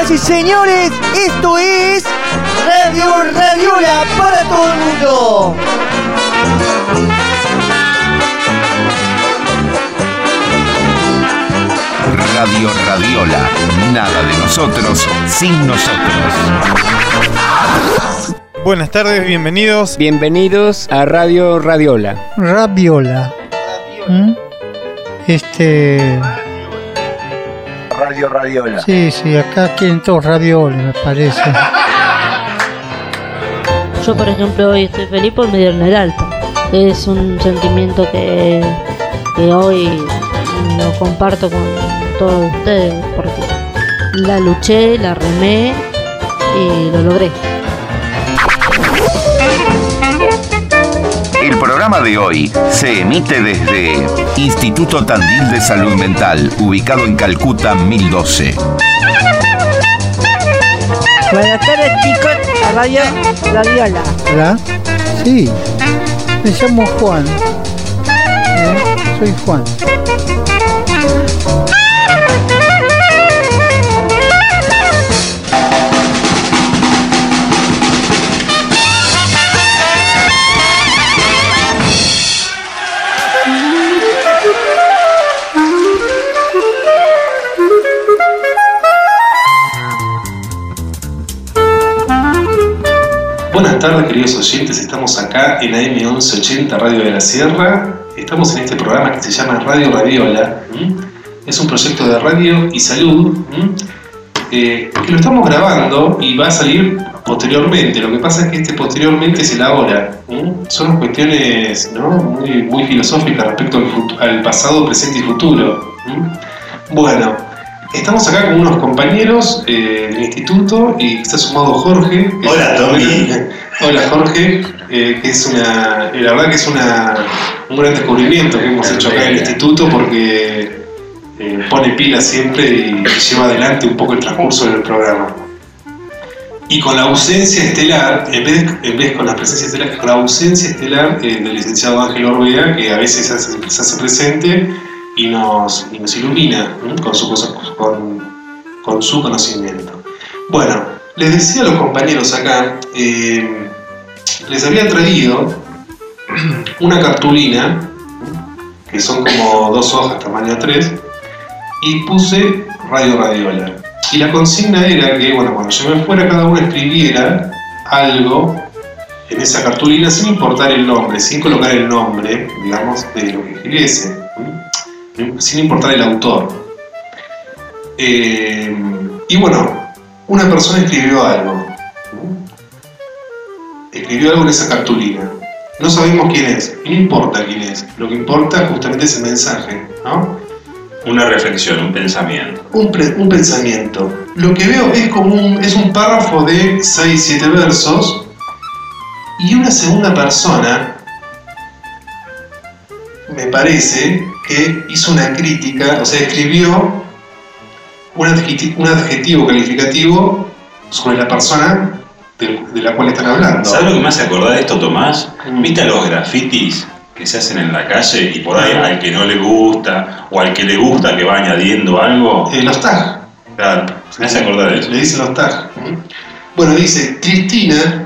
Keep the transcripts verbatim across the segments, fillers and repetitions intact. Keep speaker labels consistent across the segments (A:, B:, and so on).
A: Señoras y señores, esto es Radio Radiola para todo el mundo.
B: Radio Radiola, nada de nosotros sin nosotros.
C: Buenas tardes, bienvenidos.
D: Bienvenidos a Radio Radiola.
E: Radiola. ¿Mm? Este...
B: Radio Radiola.
E: Sí, sí, acá quieren todos ravioles, me parece.
F: Yo, por ejemplo, hoy estoy feliz por me dieron el alta. Es un sentimiento que, que hoy lo comparto con todos ustedes, porque la luché, la remé y lo logré.
B: El programa de hoy se emite desde Instituto Tandil de Salud Mental, ubicado en Calcuta mil doce.
G: Buenas tardes, chicos, a Radio Radiola.
E: ¿Hola? Sí, me llamo Juan. ¿Eh? Soy Juan.
H: Buenas tardes, queridos oyentes, estamos acá en A M once ochenta Radio de la Sierra. Estamos en este programa que se llama Radio Radiola. ¿Mm? Es un proyecto de radio y salud ¿Mm? eh, que lo estamos grabando y va a salir posteriormente. Lo que pasa es que este posteriormente es el ahora. ¿Mm? Son cuestiones, ¿no? muy, muy filosóficas respecto al, fut- al pasado, presente y futuro. ¿Mm? Bueno, estamos acá con unos compañeros eh, del instituto y está sumado Jorge.
I: Hola, Tommy.
H: Hola, Jorge, eh, que es una, la verdad que es una, un gran descubrimiento que hemos hecho acá en el instituto porque eh, pone pila siempre y lleva adelante un poco el transcurso del programa. Y con la ausencia estelar, en vez, en vez con la presencia estelar, con la ausencia estelar eh, del licenciado Ángel Orbea, que a veces se hace, se hace presente y nos, y nos ilumina ¿no? con, su, con, con su conocimiento. Bueno, les decía a los compañeros acá, eh, les había traído una cartulina, que son como dos hojas, tamaño tres, y puse Radio Radiola. Y la consigna era que, bueno, cuando yo me fuera, cada uno escribiera algo en esa cartulina sin importar el nombre, sin colocar el nombre, digamos, de lo que escribiese, sin importar el autor. Eh, y bueno, una persona escribió algo. Escribió algo en esa cartulina. No sabemos quién es, y no importa quién es. Lo que importa justamente es el mensaje, ¿no?
I: Una reflexión, un pensamiento.
H: Un, pre- un pensamiento. Lo que veo es como un, es un párrafo de seis siete versos y una segunda persona, me parece, que hizo una crítica, o sea, escribió un adjetivo, un adjetivo calificativo sobre la persona de, de la cual están hablando.
I: ¿Sabes lo que me hace acordar de esto, Tomás? ¿Viste a los grafitis que se hacen en la calle y por ahí al que no le gusta o al que le gusta que va añadiendo algo?
H: Eh, los tag.
I: Claro, me hace acordar de eso.
H: Le dicen los tag. Bueno, dice Cristina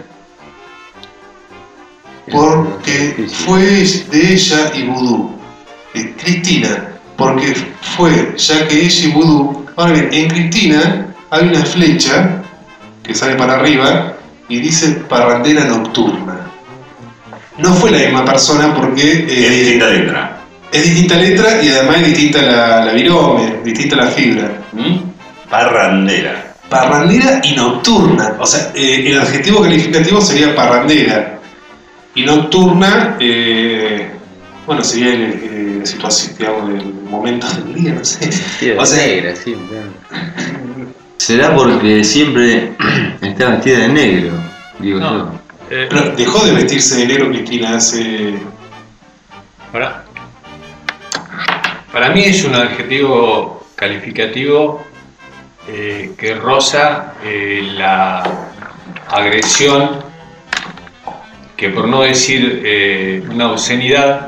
H: porque fue de ella y Vudú. Eh, Cristina porque fue ya que ella y Vudú. Ahora bien, en Cristina hay una flecha que sale para arriba y dice parrandera nocturna. No fue la misma persona porque... Eh,
I: es distinta letra.
H: Es distinta letra y además es distinta la, la virome, distinta la fibra. ¿Mm?
I: Parrandera.
H: Parrandera y nocturna. O sea, eh, el adjetivo calificativo sería parrandera. Y nocturna, eh, bueno, sería el, el, la situación, digamos, el momento del día, no sé.
D: Sí,
H: o sea,
D: negra, sí,
J: será porque siempre está vestida de negro, digo
K: no.
J: yo.
K: Eh,
H: Pero dejó de vestirse de negro Cristina hace...
K: para, para mí es un adjetivo calificativo eh, que roza eh, la agresión, que por no decir eh, una obscenidad,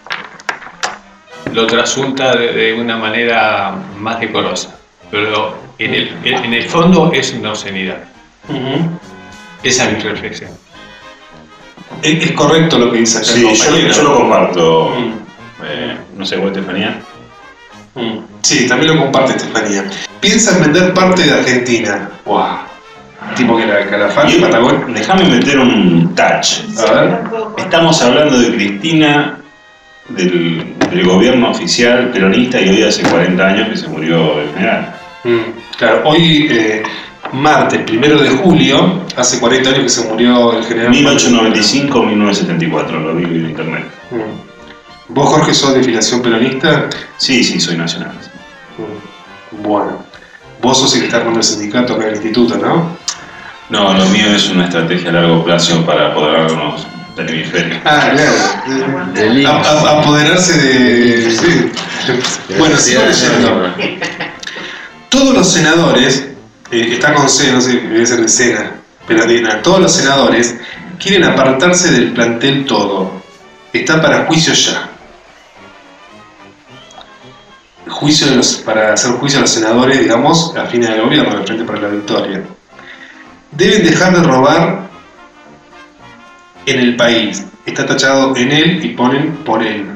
K: lo trasunta de, de una manera más decorosa. Pero en el, en el fondo es una obscenidad.
H: Uh-huh.
K: Esa es mi reflexión.
H: Es, es correcto lo que dice acá.
I: Sí, yo, yo lo comparto.
H: Mm.
I: Eh, no sé, ¿vos, Estefanía?
H: Mm. Sí, también lo comparte Estefanía. Piensa en vender parte de Argentina. ¡Wow! Tipo que la Calafate, Patagón.
I: Déjame meter un touch.
H: A ver.
I: Estamos hablando de Cristina, del, del gobierno oficial peronista, y hoy hace cuarenta años que se murió el general.
H: Mm. Claro, hoy, eh, martes, primero de julio, hace cuarenta años que se murió el general.
I: mil ochocientos noventa y cinco a mil novecientos setenta y cuatro, lo vi en internet.
H: Mm. ¿Vos, Jorge, sos de filiación peronista?
I: Sí, sí, soy nacional.
H: Mm. Bueno. Vos sos el que está armando el sindicato acá en el instituto, ¿no?
I: No, lo mío es una estrategia a largo plazo para apoderarnos del hemisferio.
H: Ah, claro. A, a, apoderarse de... Sí. Bueno, sigo leyendo. Todos los senadores, eh, está con C, no sé, debe ser de Sena, pero todos los senadores quieren apartarse del plantel todo. Está para juicio ya. Juicio de los, para hacer juicio a los senadores, digamos, a fines del gobierno, del Frente para la Victoria. Deben dejar de robar en el país. Está tachado en él y ponen por él.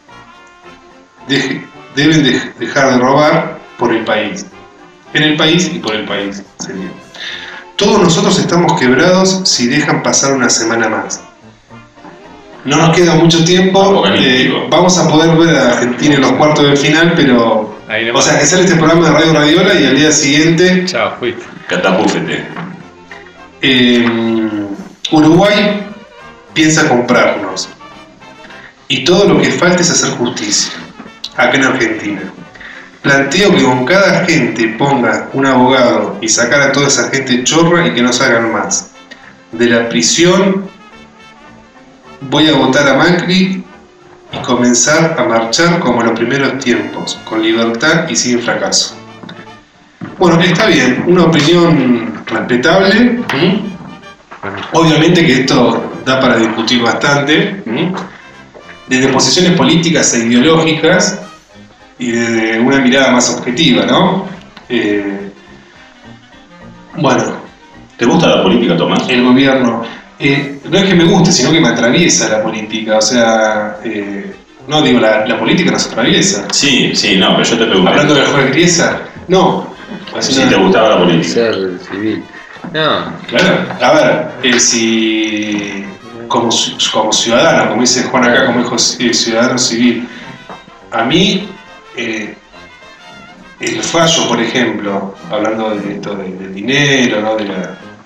H: Deje, deben de, dejar de robar por el país. En el país y por el país, sería. Todos nosotros estamos quebrados si dejan pasar una semana más. No nos queda mucho tiempo. Eh, vamos a poder ver a Argentina en los cuartos de final, pero... O sea, que sale este programa de Radio Radiola y al día siguiente...
K: Chao, fuiste.
I: Catapúfete.
H: Eh, Uruguay piensa comprarnos. Y todo lo que falta es hacer justicia. Acá en Argentina. Planteo que con cada gente ponga un abogado y sacar a toda esa gente chorra y que no salgan más. De la prisión voy a votar a Macri y comenzar a marchar como en los primeros tiempos, con libertad y sin fracaso. Bueno, está bien, una opinión respetable. ¿Mm? Obviamente que esto da para discutir bastante, ¿Mm? desde posiciones políticas e ideológicas y desde una mirada más objetiva, ¿no? Eh, bueno.
I: ¿Te gusta la política, Tomás?
H: El gobierno... Eh, no es que me guste, sino que me atraviesa la política, o sea... Eh, no, digo, la, la política nos atraviesa.
I: Sí, sí, no, pero yo te pregunto...
H: Hablando de la juez Griesa, no.
I: Si sí, te gustaba la política.
J: Ser civil. No.
H: Claro, a ver, eh, si... Como, como ciudadano, como dice Juan acá, como dijo eh, ciudadano civil, a mí... Eh, el fallo, por ejemplo, hablando de esto del de dinero, ¿no? De la,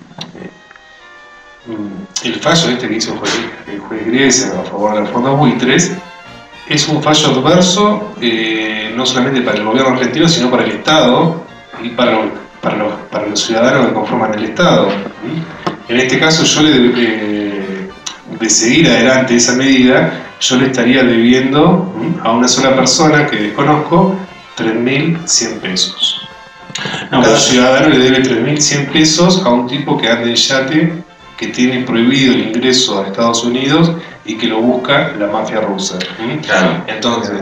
H: eh, el fallo este que hizo el juez, el juez Griesa a favor de los fondos buitres es un fallo adverso eh, no solamente para el gobierno argentino, sino para el Estado y para, para, los, para los ciudadanos que conforman el Estado. En este caso, yo le, eh, de seguir adelante esa medida, yo le estaría debiendo a una sola persona que desconozco tres mil cien pesos. No, Cada ciudadano le debe tres mil cien pesos a un tipo que anda en yate, que tiene prohibido el ingreso a Estados Unidos y que lo busca la mafia rusa. ¿Mm?
I: Claro.
H: Entonces,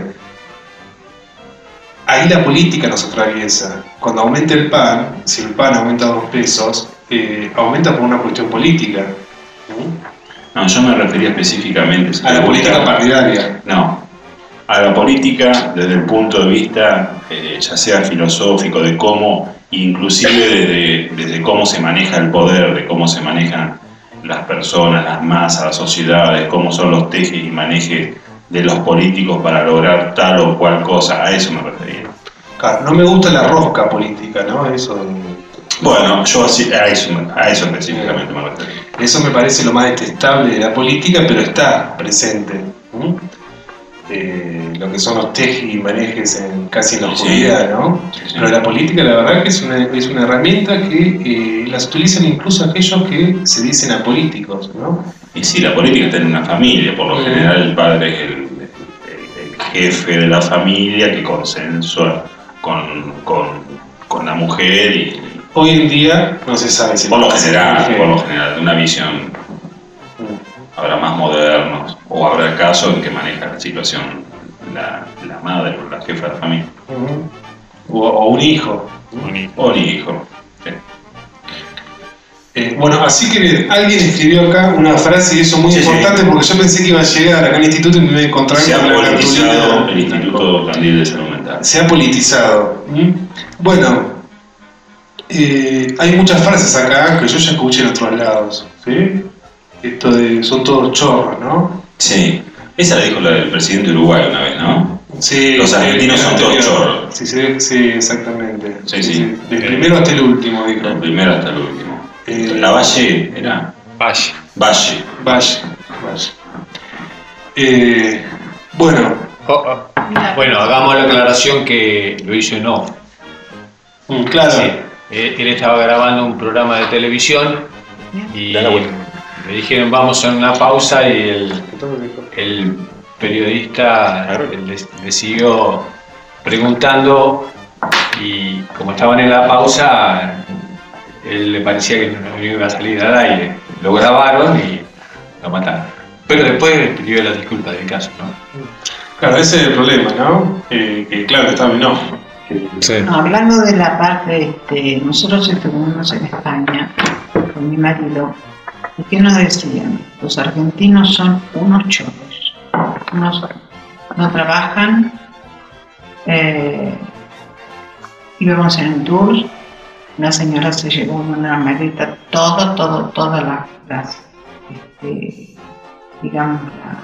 H: ahí la política nos atraviesa. Cuando aumenta el pan, si el pan aumenta dos pesos, eh, aumenta por una cuestión política. ¿Mm?
I: No, yo me refería específicamente
H: a la política partidaria.
I: No. A la política desde el punto de vista, eh, ya sea filosófico, de cómo, inclusive desde, desde cómo se maneja el poder, de cómo se manejan las personas, las masas, las sociedades, cómo son los tejes y manejes de los políticos para lograr tal o cual cosa, a eso me refería.
H: Claro, no me gusta la rosca política, ¿no? Eso de...
I: Bueno, yo así, a eso, a eso específicamente me refería.
H: Eso me parece lo más detestable de la política, pero está presente. ¿Mm? Eh, lo que son los tejes y manejes en, casi en la oscuridad, ¿no? Sí, sí. Pero la política, la verdad que es una, es una herramienta que eh, las utilizan incluso aquellos que se dicen apolíticos, ¿no?
I: Y sí, la política está en una familia, por lo sí. general el padre es el, el, el jefe de la familia que consensúa con, con, con la mujer y...
H: Hoy en día no se sabe si...
I: Por lo general, por lo general, de una visión... Habrá más modernos, o habrá casos en que maneja la situación la, la madre o la jefa de la familia.
H: Uh-huh. O, o un hijo.
I: Un hijo. Un hijo. Sí.
H: Eh, bueno, así que alguien escribió acá una frase y eso muy
I: Sí,
H: importante
I: sí.
H: porque yo pensé que iba a llegar acá al instituto y me iba a encontrar
I: Se ha
H: con la
I: politizado
H: cartulina.
I: el Instituto Tandil de Salud Mental.
H: Se ha politizado. ¿Mm? Bueno, eh, hay muchas frases acá que yo ya escuché en otros lados. ¿Sí? Esto de son todos chorros, ¿no?
I: Sí. Esa la dijo la del presidente de Uruguay una vez, ¿no?
H: Sí,
I: Los argentinos
H: sí,
I: son todos chorros.
H: Sí, sí, sí, exactamente.
I: Sí, sí.
H: Del primero hasta el último, dijo.
I: Del primero hasta el último.
H: Eh,
I: La Valle era.
K: Valle.
I: Valle.
H: Valle, Valle. Eh, bueno.
K: Oh, oh. Bueno, hagamos la aclaración que lo hizo en off.
H: Mm, claro.
K: Sí. Él, él estaba grabando un programa de televisión y le dijeron vamos a una pausa y el, el periodista le, le siguió preguntando y como estaban en la pausa, él le parecía que no iba a salir al aire. Lo grabaron y lo mataron. Pero después pidió las disculpas del caso, ¿no?
H: Claro, ese es el problema, ¿no? Eh, que claro, está en off.
K: Sí.
G: No, hablando de la parte, este, nosotros estuvimos en España con mi marido, ¿y qué nos decían? Los argentinos son unos chorros, unos, no trabajan, eh, íbamos en un tour, una señora se llevó en una maleta todo, todo, todas las, las este, digamos,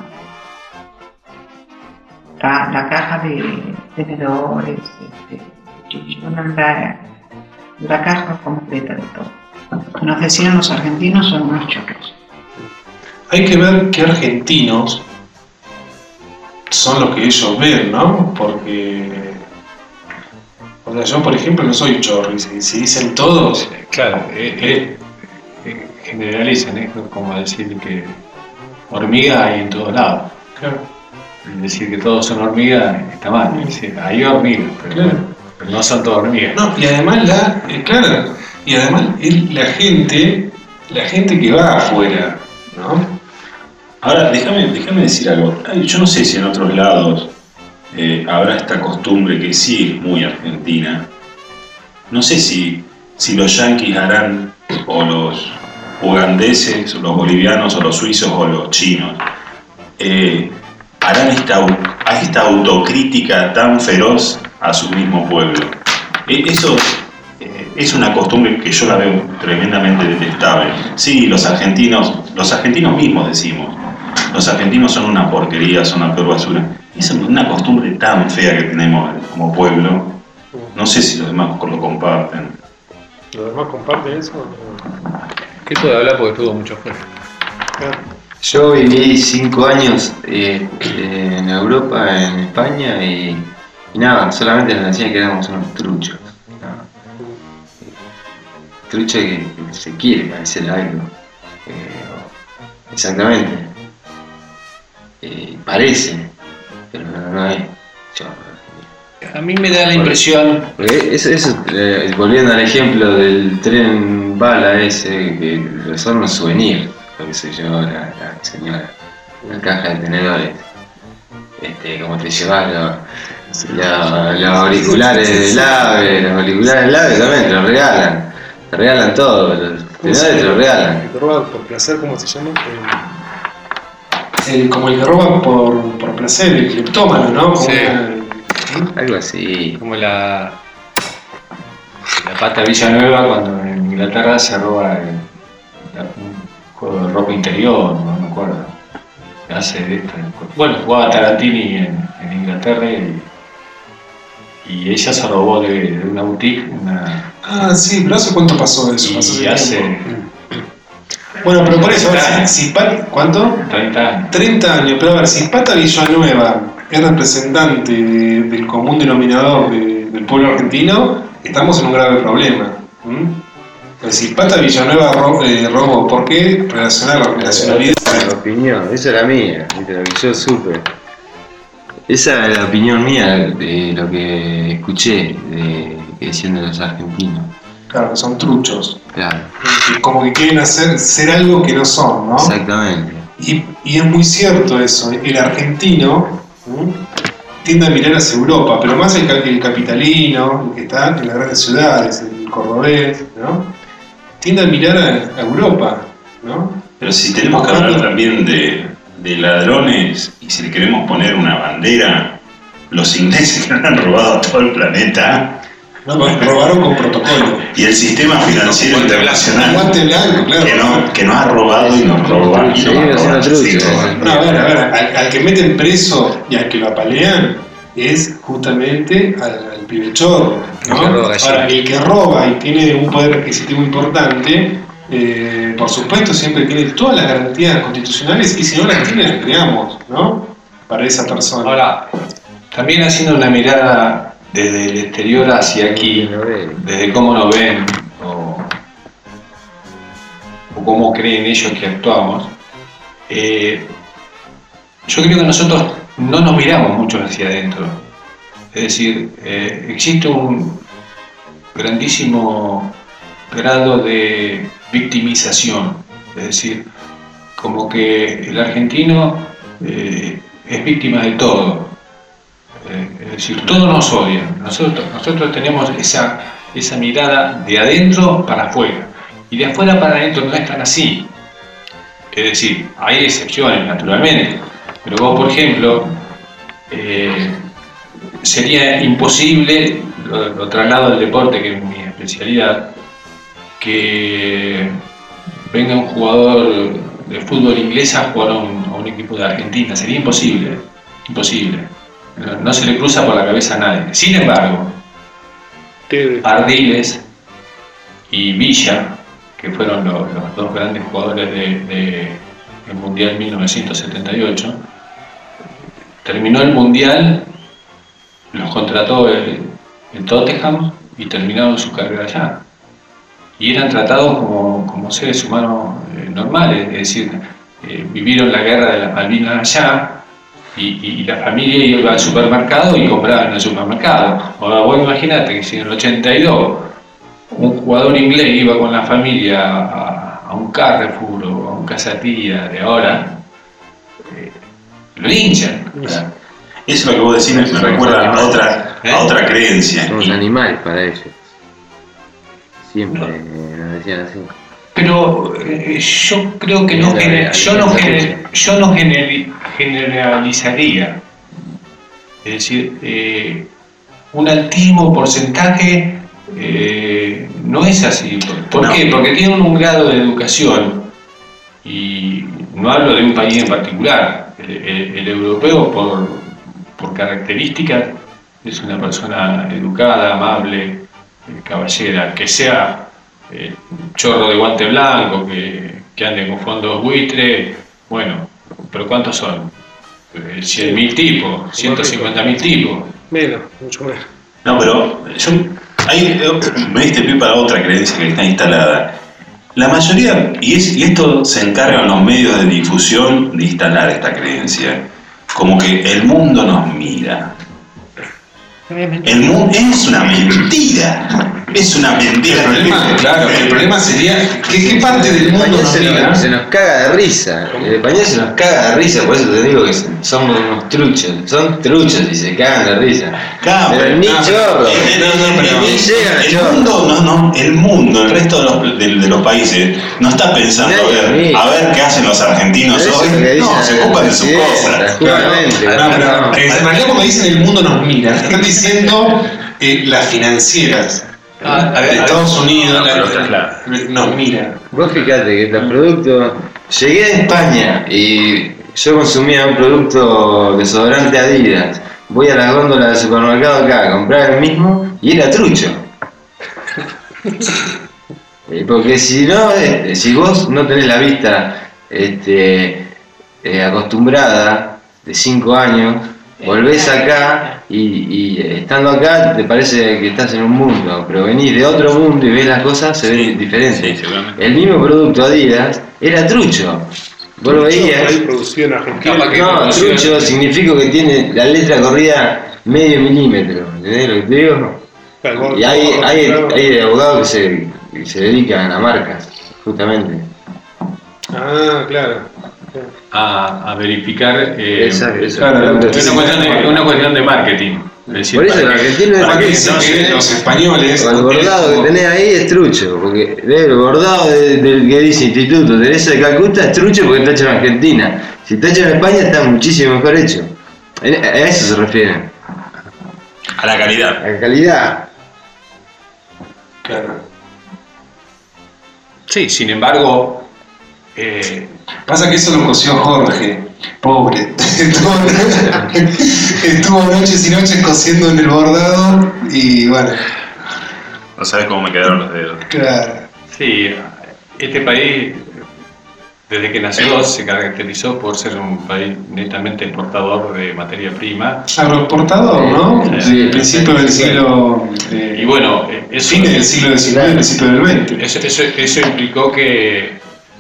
G: la, la, la caja de tenedores, este, una, la, la caja completa de todo. Nos decían los argentinos son unos chorros.
H: Hay que ver qué argentinos son los que ellos ven, ¿no? Porque, o sea, yo por ejemplo no soy chorro, y si, si dicen todos...
K: Claro, eh, eh, eh, generalizan, es como decir que hormigas hay en todos lados.
H: Claro.
K: Decir que todos son hormigas está mal, es decir, hay hormigas, pero,
H: Claro.
K: bueno, pero no son todas hormigas.
H: No, y además la, eh, claro, y además el- la gente, la gente que va afuera, ¿no?
I: Ahora, déjame, déjame decir algo. Ay, yo no sé si en otros lados eh, habrá esta costumbre que sí es muy argentina. No sé si, si los yanquis harán, o los ugandeses, o los bolivianos, o los suizos, o los chinos, eh, harán esta, au- esta autocrítica tan feroz a su mismo pueblo. Eh, eso eh, es una costumbre que yo la veo tremendamente detestable. Sí, los argentinos, los argentinos mismos decimos, los argentinos son una porquería, son la peor basura. Es una costumbre tan fea que tenemos como pueblo. No sé si los demás lo comparten.
H: ¿Los demás comparten eso?
K: ¿Qué puede hablar porque estuvo mucho fuera?
J: Yo viví cinco años eh, eh, en Europa, en España, y, y nada, solamente nos decían que éramos unos truchos. ¿No? Trucho que, que se quiere parecer a algo. Eh, exactamente. Eh, parece, pero no, no es. Yo,
K: A mí me da la impresión,
J: Porque eso, eso eh, volviendo al ejemplo del tren bala ese, que son unos souvenirs, lo que se llevó la, la señora, una caja de tenedores, este, como te llevas los, los, los auriculares del AVE, los auriculares del AVE también te los regalan, te regalan todo, los tenedores te los regalan.
C: ¿El que roba por placer, cómo se llama?
H: El, como el que roba por, por placer, el cleptómano, ¿no? Como
K: Sí.
H: una-
J: Algo así.
K: como la, la pata Villanueva cuando en Inglaterra se roba el, la- un juego de ropa interior, no me acuerdo. Que hace de esto. Bueno, jugaba Tarantini en, en Inglaterra y, y ella se robó de, de una boutique una,
H: Ah, sí, pero ¿hace cuánto pasó eso? Pasó
K: y
H: hace
K: hace
H: tiempo. Bueno, pero por eso, a ver, si, si Pat- ¿cuánto?
K: treinta años.
H: treinta años, pero a ver, si Pata Villanueva es representante de- del común denominador de- del pueblo argentino, estamos en un grave problema. ¿Mm? Pues si Pata Villanueva ro- eh, robó, ¿por qué relacionar la nacionalidad?
J: La opinión, esa era mía, ¿viste? Lo que yo supe. Esa era la opinión mía de lo que escuché de que decían de los argentinos.
H: Claro, que son truchos.
J: Claro,
H: Que como que quieren hacer ser algo que no son, ¿no?
J: exactamente.
H: Y, y es muy cierto eso. El argentino, ¿m? tiende a mirar hacia Europa, pero más el, el capitalino, el que está en las grandes ciudades, el cordobés, ¿no? Tiende a mirar a, a Europa, ¿no?
I: Pero si tenemos que hablar también de, de ladrones, y si le queremos poner una bandera, los ingleses que han robado a todo el planeta.
H: No, robaron con protocolo.
I: Y el sistema financiero
H: guante
I: internacional
H: blanco, guante blanco, claro.
I: que, no, que nos ha robado y nos roba. Y nos va a robar, sí,
H: no, a ver, a ver, al, al que meten preso y al que lo apalean es justamente al, al pibe chorro, ¿no? Ahora, el que roba y tiene un poder adquisitivo importante, eh, por supuesto siempre tiene todas las garantías constitucionales, y si no las tiene, las creamos, ¿no? Para esa persona.
K: Ahora, también haciendo una mirada desde el exterior hacia aquí, desde cómo nos ven o, o cómo creen ellos que actuamos, eh, yo creo que nosotros no nos miramos mucho hacia adentro. Es decir, eh, existe un grandísimo grado de victimización, es decir, como que el argentino eh, es víctima de todo. Es decir, todos nos odian. Nosotros, nosotros tenemos esa, esa mirada de adentro para afuera. Y de afuera para adentro no es tan así. Es decir, hay excepciones, naturalmente. Pero vos, por ejemplo, eh, sería imposible, lo, lo traslado al deporte, que es mi especialidad, que venga un jugador de fútbol inglés a jugar a un, a un equipo de Argentina. Sería imposible. Imposible. No, no se le cruza por la cabeza a nadie. Sin embargo, Ardiles y Villa, que fueron los, los dos grandes jugadores del de, de Mundial mil novecientos setenta y ocho, terminó el Mundial, los contrató el, el Tottenham y terminaron su carrera allá. Y eran tratados como, como seres humanos eh, normales, es decir, eh, vivieron la guerra de las Malvinas allá. Y, y la familia iba al supermercado y compraba en el supermercado. Ahora vos imaginate que si en el ochenta y dos un jugador inglés iba con la familia a, a un Carrefour o a un Casatilla de ahora, eh, lo hinchan.
I: Eso es lo que vos decís, me recuerda a otra, a otra creencia.
J: Somos animales para ellos. Siempre nos decían así.
K: Pero eh, yo creo que no, gener, yo no, gener, yo no gener, generalizaría. Es decir, eh, un altísimo porcentaje eh, no es así. ¿Por no. qué? Porque tienen un grado de educación, y no hablo de un país en particular. El, el, el europeo, por, por características, es una persona educada, amable, caballera, que sea Eh, chorro de guante blanco, que, que ande con fondos buitre, bueno, pero ¿cuántos son? Eh, cien mil tipos, ciento cincuenta mil tipos.
H: Menos, mucho menos.
I: No, pero yo, ahí me diste pie para otra creencia que está instalada. La mayoría, y, es, y esto se encargan los medios de difusión de instalar esta creencia, como que el mundo nos mira. El mundo es una mentira. Es una mentira.
K: El problema, claro, el problema sería ¿qué, qué parte del mundo nos
J: se, nos, se nos caga de risa. El español se nos caga de risa, por eso te digo que somos unos truchos. Son truchos y se cagan de risa.
I: Claro,
J: pero ni
I: no,
J: chorro.
I: Eh, no, no, pero
J: ni llegan a
I: el
J: chorro.
I: mundo, no, no, el mundo, el resto de los, de, de los países no está pensando a ver, a ver qué hacen los argentinos hoy. No, se ocupan de sus cosas.
H: Claro, no, pero, eh, en realidad cuando dicen el mundo nos mira, están diciendo eh, las financieras. Ah, a ver, de Estados Unidos no, la, la, nos mira.
J: Vos fijate que los productos. Llegué a España y yo consumía un producto desodorante Adidas. Voy a la góndola del supermercado acá a comprar el mismo y era trucho. Porque si no, si vos no tenés la vista este, eh, acostumbrada de cinco años, volvés acá y, y estando acá te parece que estás en un mundo, pero venís de otro mundo y ves las cosas, se ven diferentes. Sí, el mismo producto Adidas era trucho. Vos lo veías.
H: Producido en Argentina.
J: No, trucho significa que tiene la letra corrida medio milímetro. ¿Entendés lo que te digo? Y hay, hay, hay abogados que se, que se dedican a marcas, justamente.
H: Ah, claro.
K: a, a verificar. Eh,
J: Exacto, eso.
K: Claro, es una cuestión de, una cuestión de marketing. Es decir,
J: por eso el
K: para que-
J: argentino es
K: para que
J: trucho.
K: no se-
H: los españoles.
J: El bordado que tenés ahí es trucho, porque el bordado de- del que dice Instituto Teresa de Calcuta es trucho porque está hecho en Argentina. Si está hecho en España está muchísimo mejor hecho. A eso se refiere.
I: A la calidad.
J: A la calidad.
H: Claro.
K: Sí, sin embargo, eh,
H: Pasa que eso lo cosió Jorge, pobre. Estuvo, estuvo noches y noches cosiendo en el bordado y bueno,
I: No sabes cómo me quedaron los dedos.
H: claro.
K: sí, este país, desde que nació, se caracterizó por ser un país netamente exportador de materia prima.
H: Agroexportador, ¿no?
K: Sí.
H: Del principio del siglo. Eh,
K: Y bueno, eh, eso,
H: fines del siglo diecinueve, principio del veinte.
K: eso, eso, eso implicó que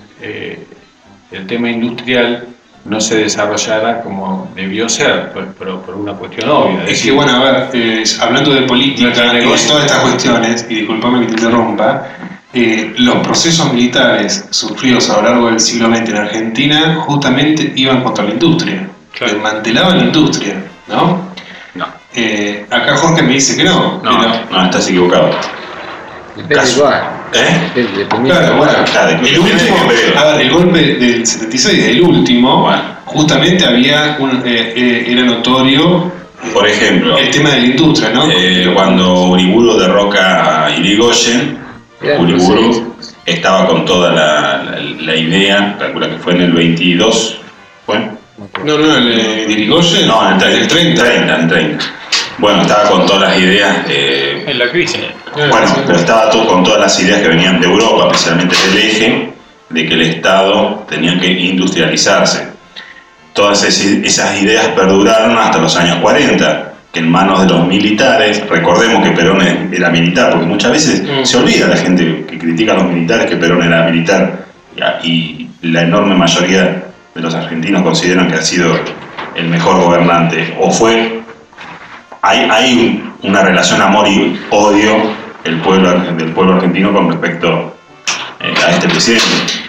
K: eh, el tema industrial no se desarrollara como debió ser, pero, pero por una cuestión obvia.
H: Es que, bueno, a ver, eh, hablando de política y de todas estas cuestiones, y disculpame que te interrumpa, eh, los procesos militares sufridos a lo largo del siglo veinte en Argentina justamente iban contra la industria, desmantelaban la industria, ¿no?
I: No.
H: Eh, acá Jorge me dice que no.
I: No,
H: pero-
I: no, estás equivocado.
J: Depende
I: Caso.
J: cuál.
I: ¿Eh?
J: Depende
H: Claro,
J: cuál.
H: bueno,
I: Claro,
H: el
I: depende
H: último,
I: de qué periodo.
H: a ver, el golpe del setenta y seis, el último,
I: Bueno.
H: justamente había un, eh, eh, era notorio
I: Por ejemplo,
H: el tema de la industria, ¿no?
I: eh, cuando Uriburu derroca a Irigoyen,
J: Era
I: Uriburu
J: proceso.
I: estaba con toda la, la, la idea, calcula que fue en el veintidós, ¿fue?
H: No, no, el eh, de Irigoyen,
I: No, en el
H: el
I: treinta.
H: treinta.
I: treinta, en el treinta. Bueno, estaba con todas las ideas, eh,
K: En la crisis.
I: bueno, pero estaba todo con todas las ideas que venían de Europa, especialmente del eje, de que el Estado tenía que industrializarse. Todas ese- esas ideas perduraron hasta los años cuarenta, que en manos de los militares, recordemos que Perón era militar, porque muchas veces
H: Mm.
I: se olvida la gente que critica a los militares que Perón era militar, y la enorme mayoría de los argentinos consideran que ha sido el mejor gobernante, o fue. Hay, hay una relación amor y odio el pueblo, del pueblo argentino con respecto eh, a este presidente.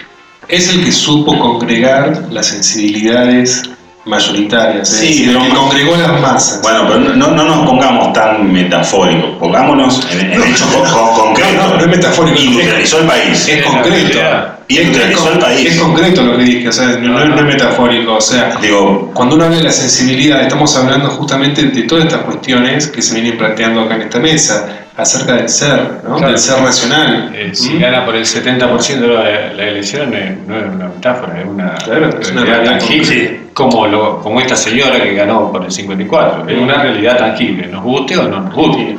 H: Es el que supo congregar las sensibilidades mayoritarias, es
I: Sí,
H: decir, el
I: pero-
H: que congregó las masas.
I: Bueno, pero no, no nos pongamos tan metafóricos, pongámonos en, en hechos con- con- concretos.
H: No, no, no es metafórico.
I: Industrializó el país.
H: Es concreto.
I: Industrializó el
H: Es
I: país.
H: concreto lo que dije, o sea, no, no- no es metafórico. O sea,
I: Digo,
H: cuando uno habla de la sensibilidad, estamos hablando justamente de todas estas cuestiones que se vienen planteando acá en esta mesa, acerca del ser, ¿no?
K: Claro.
H: Del ser racional.
K: Eh, si
H: ¿Mm?
K: gana por el setenta por ciento de la, la elección, eh, no es una metáfora, es una,
H: Claro, es una
K: realidad
H: realidad
K: tangible.
H: concreta.
K: Como, lo, como esta señora que ganó por el cincuenta y cuatro, es una realidad tangible, nos guste o no nos guste.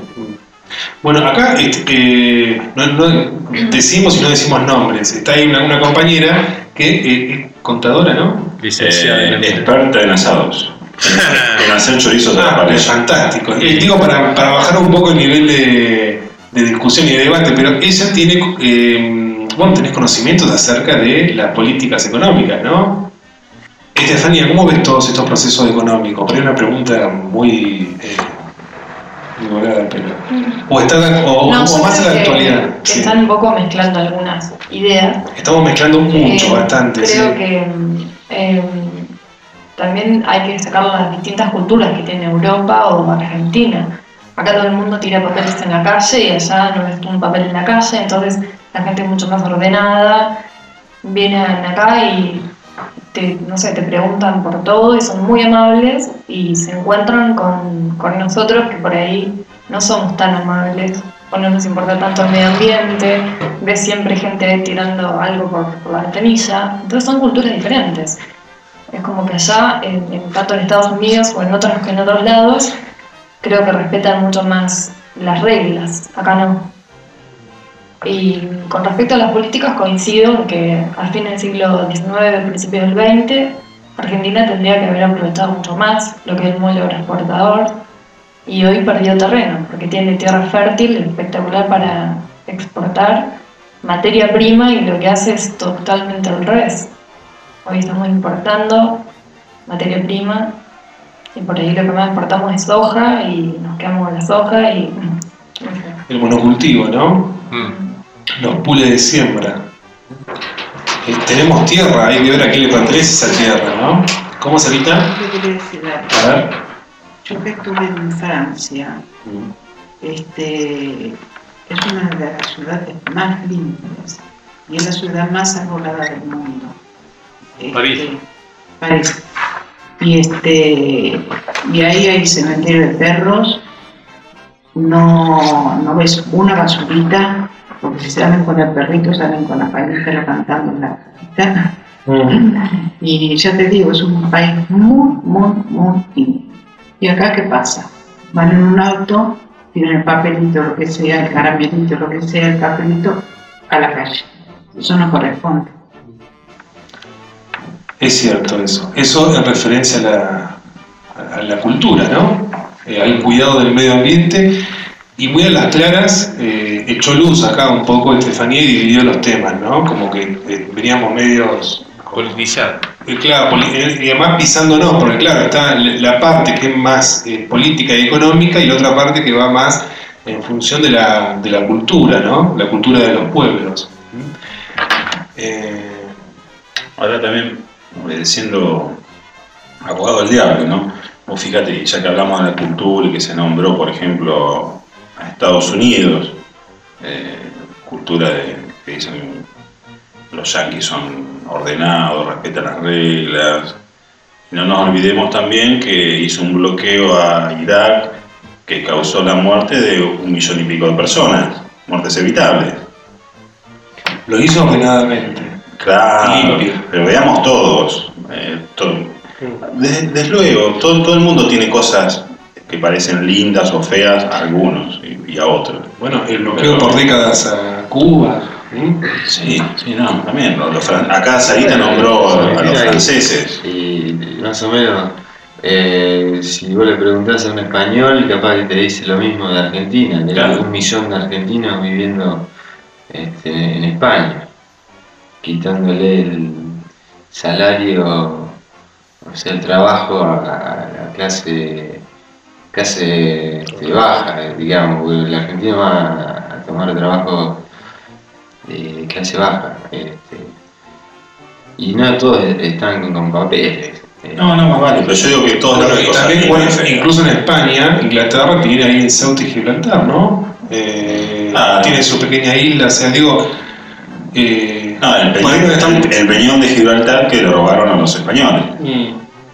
H: Bueno, acá este, eh, no, no decimos y no decimos nombres. Está ahí una, una compañera que eh, es contadora, ¿no?
K: Licenciada
I: eh,
K: en el-
I: experta en asados. En hacer chorizos de la
H: Ah,
I: parrilla.
H: es fantástico. Eh, digo, para, para bajar un poco el nivel de, de discusión y de debate, pero ella tiene, eh, bueno, tenés conocimientos acerca de las políticas económicas, ¿no? Estefanía, ¿cómo ves todos estos procesos económicos? Pero es una pregunta muy... Eh, muy volada, pero... O, está, o,
L: No,
H: o
L: yo
H: más en
L: creo
H: la
L: que-
H: actualidad.
L: que
H: Sí.
L: están un poco mezclando algunas ideas.
H: Estamos mezclando mucho,
L: Eh,
H: bastante.
L: Creo
H: sí.
L: que mm, eh, también hay que destacar las distintas culturas que tiene Europa o Argentina. Acá todo el mundo tira papeles en la calle y allá no es un papel en la calle, entonces la gente es mucho más ordenada, vienen acá y te, no sé, te preguntan por todo y son muy amables y se encuentran con, con nosotros que por ahí no somos tan amables o no nos importa tanto el medio ambiente, ves siempre gente tirando algo por, por la ventanilla, entonces son culturas diferentes. Es como que allá, en, en, tanto en Estados Unidos o en otros que en otros lados, creo que respetan mucho más las reglas, acá no. Y con respecto a las políticas coincido en que a fines del siglo diecinueve, principios del veinte, Argentina tendría que haber aprovechado mucho más lo que es el modelo agroexportador y hoy perdió terreno porque tiene tierra fértil, espectacular para exportar materia prima y lo que hace es totalmente al revés. Hoy estamos importando materia prima y por ahí lo que más exportamos es soja y nos quedamos con la soja y...
H: El monocultivo, ¿no? Los pules de siembra. eh, tenemos tierra, hay que ver a qué le pertenece esa tierra, ¿no? ¿Cómo, Sarita?
G: Yo quería decir algo.
H: A ver.
G: Yo que estuve en Francia, este, es una de las ciudades más limpias y es la ciudad más arbolada del mundo. Este,
K: París.
G: París. Y este, y ahí hay cementerio de perros. No, no ves una basurita, porque si salen con el perrito, salen con la pañita cantando en la casita. Mm. Y ya te digo, es un país muy, muy, muy limpio. ¿Y acá qué pasa? Van en un auto, tienen el papelito, lo que sea, el caramelito, lo que sea, el papelito, a la calle. Eso no corresponde.
H: Es cierto eso. Eso en referencia a la, a la cultura, ¿no? Eh, al cuidado del medio ambiente. Y muy a las claras, eh, echó luz acá un poco Estefanía y dividió los temas, ¿no? Como que eh, veníamos medios...
K: Politizar.
H: Eh, claro, poli eh, y además pisándonos, porque claro, está la parte que es más eh, política y económica y la otra parte que va más en función de la, de la cultura, ¿no? La cultura de los pueblos.
I: Eh... Ahora también, siendo abogado del diablo, ¿no? Vos fíjate, ya que hablamos de la cultura y que se nombró, por ejemplo, a Estados Unidos, eh, cultura de, que dicen los yanquis son ordenados, respetan las reglas. Y no nos olvidemos también que hizo un bloqueo a Irak que causó la muerte de un millón y pico de personas, muertes evitables.
H: Lo hizo ordenadamente.
I: Claro, limpio. Pero veamos todos. Eh, todo, desde, desde luego, todo, todo el mundo tiene cosas que parecen lindas o feas a algunos y, y a otros.
H: Bueno, el bloqueo por décadas a Cuba.
I: ¿Mm? Sí, sí, no, también. Los, los, acá Sarita nombró a, a los franceses.
J: Y, y más o menos, eh, si vos le preguntás a un español, capaz que te dice lo mismo de Argentina, que claro. Hay un millón de argentinos viviendo este, en España, quitándole el salario, o sea, el trabajo a, a la clase, clase este, baja, digamos, porque el argentino va a tomar trabajo de clase baja, este, y no todos están con papeles.
I: No, no, más vale, pero yo digo que todos
H: bueno,
I: los
H: y también, bueno, incluso en España, Inglaterra tiene ahí en Ceuta y Gibraltar, ¿no? Eh, ah, tiene su pequeña isla, o sea, digo... Eh,
I: no, el peñón, estamos... el, el peñón de Gibraltar que lo robaron a los españoles. Mm.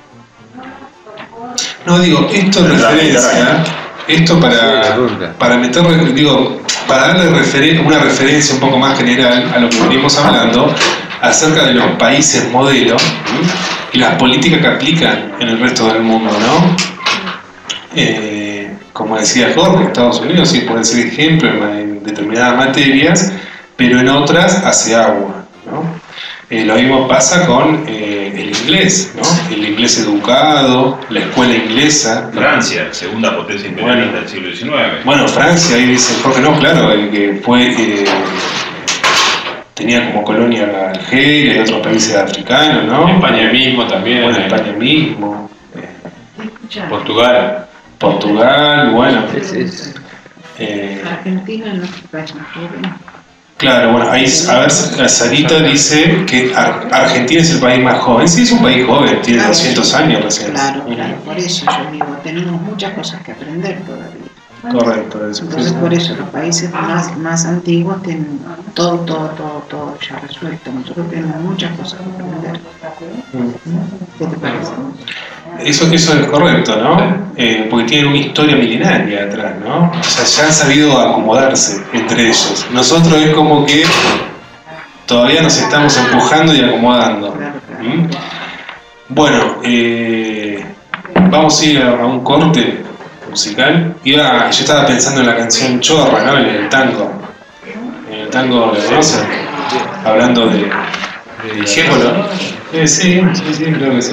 H: No, digo, esto es referencia... Esto para, para meter, digo, para darle referen una referencia un poco más general a lo que venimos hablando acerca de los países modelo ¿sí? Y las políticas que aplican en el resto del mundo, ¿no? Eh, como decía Jorge, Estados Unidos sí puede ser ejemplo en determinadas materias, pero en otras hace agua, ¿no? Eh, lo mismo pasa con eh, el inglés, ¿no? El inglés educado, la escuela inglesa.
I: Francia, segunda potencia imperialista bueno, del siglo diecinueve.
H: Bueno, Francia, ahí dice Jorge, no, claro, el que fue, eh, tenía como colonia Algeria y otros países africanos, ¿no?
K: España mismo también.
H: Bueno, España mismo.
K: Eh, Portugal.
H: Portugal, bueno. Es, es,
G: eh, Argentina es nuestro país más joven.
H: Claro, bueno, ahí, a ver, Sarita dice que Ar Argentina es el país más joven. Sí, es un país joven, tiene claro, doscientos años recién.
G: Claro, claro, por eso yo digo, tenemos muchas cosas que aprender todavía.
H: Correcto, eso.
G: Entonces, por eso los países más, más antiguos tienen todo, todo, todo, todo ya resuelto. Nosotros tenemos muchas cosas que aprender. ¿Qué te parece?
H: Eso, eso es correcto, ¿no? Eh, porque tienen una historia milenaria atrás, ¿no? O sea, ya han sabido acomodarse entre ellos. Nosotros es como que todavía nos estamos empujando y acomodando. ¿Mm? Bueno, eh, vamos a ir a, a un corte musical. Iba, yo estaba pensando en la canción Chorra, ¿no? En el tango. En el tango, ¿lo conocen? Hablando de... de Discépolo. Eh, sí, sí, sí, creo que sí.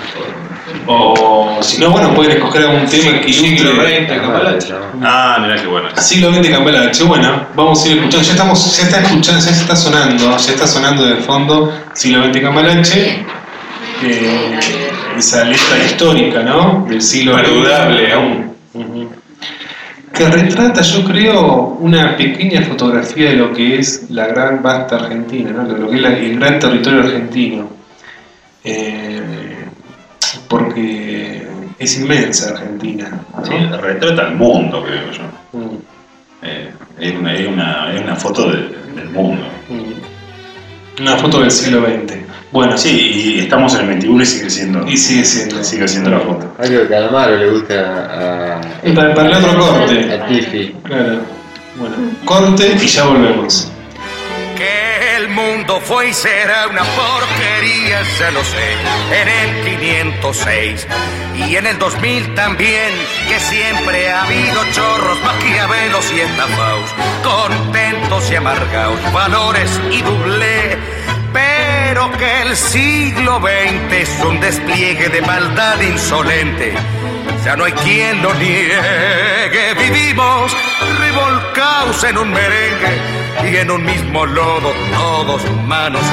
H: O si no, bueno, pueden escoger algún tema que
K: siglo veinte, Cambalache.
I: Ah, mirá qué bueno.
H: Siglo veinte, Cambalache. Bueno, vamos a ir escuchando. Ya estamos, ya está escuchando, ya está sonando, ya está sonando de fondo Siglo veinte, Cambalache. Eh, esa letra histórica, ¿no? Del siglo
K: veinte. Indudable aún.
H: Uh-huh. que retrata, yo creo, una pequeña fotografía de lo que es la gran vasta Argentina, ¿no? Lo que es la, el gran territorio argentino. Eh, porque es inmensa Argentina, ¿no?
I: Sí, retrata el mundo, creo yo.
H: Mm.
I: Eh, es, una, es, una, es una foto de, del mundo.
H: Mm. Una foto del siglo veinte.
I: Bueno, sí, y estamos en el veintiuno y sigue siendo.
H: Y sigue siendo.
I: Sigue siendo la foto.
J: Algo que a Calamaro le gusta a.
H: Y para, para el otro corte.
J: A Tiffy.
H: Claro. Bueno, corte y ya volvemos.
M: Que el mundo fue y será una porquería, ya lo sé, en el quinientos seis y en el dos mil también, que siempre ha habido chorros, maquiavelos y estafaos, contentos y amargados, valores y doblé, pero que el siglo veinte es un despliegue de maldad insolente. Ya no hay quien lo niegue, vivimos revolcados en un merengue y en un mismo lodo todos manoseados.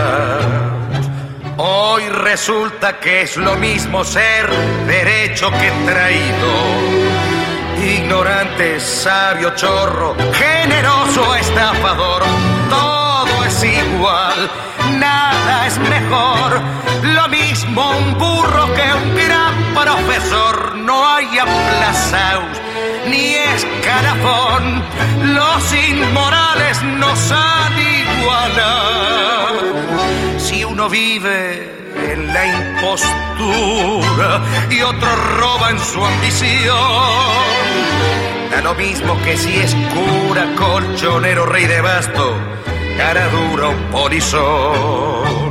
M: Hoy resulta que es lo mismo ser derecho que traído, ignorante, sabio, chorro, generoso, estafador, todo es igual, nada es mejor, lo mismo un burro que un gran profesor, no hay aplazaos ni escalafón, los inmorales nos han igualado. Si uno vive en la impostura y otro roba en su ambición, da lo mismo que si es cura, colchonero, rey de basto, cara dura o polizón.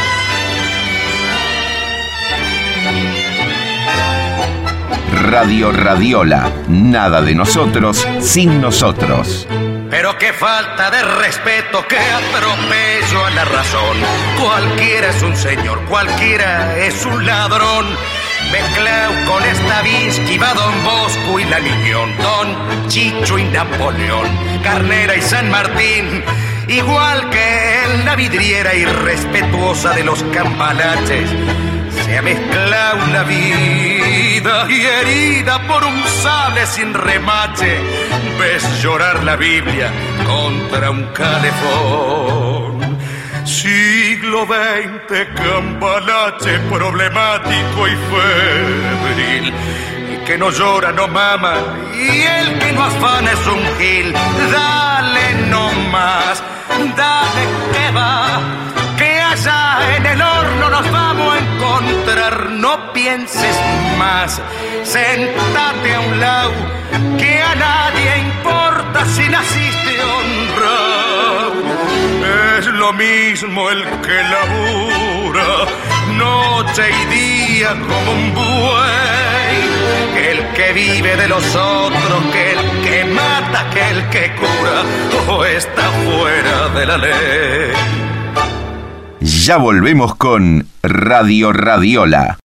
B: Radio Radiola, nada de nosotros sin nosotros.
M: Pero qué falta de respeto, qué atropello a la razón. Cualquiera es un señor, cualquiera es un ladrón. Mezclado con Stravinsky, va Don Bosco y la Niñón, Don Chicho y Napoleón, Carnera y San Martín. Igual que en la vidriera irrespetuosa de los cambalaches, se ha mezclado una vida y herida por un sable sin remache. Ves llorar la Biblia contra un calefón. Siglo veinte, cambalache problemático y febril. El que no llora no mama y el que no afana es un gil. Dale nomás, dale que va, que allá en el horno nos vamos a encontrar. No pienses más, sentate a un lado, que a nadie importa si naciste honrado. Es lo mismo el que labura noche y día como un buey, que el que vive de los otros, que el que mata, que el que cura, o está fuera de la ley.
B: Ya volvemos con Radio Radiola.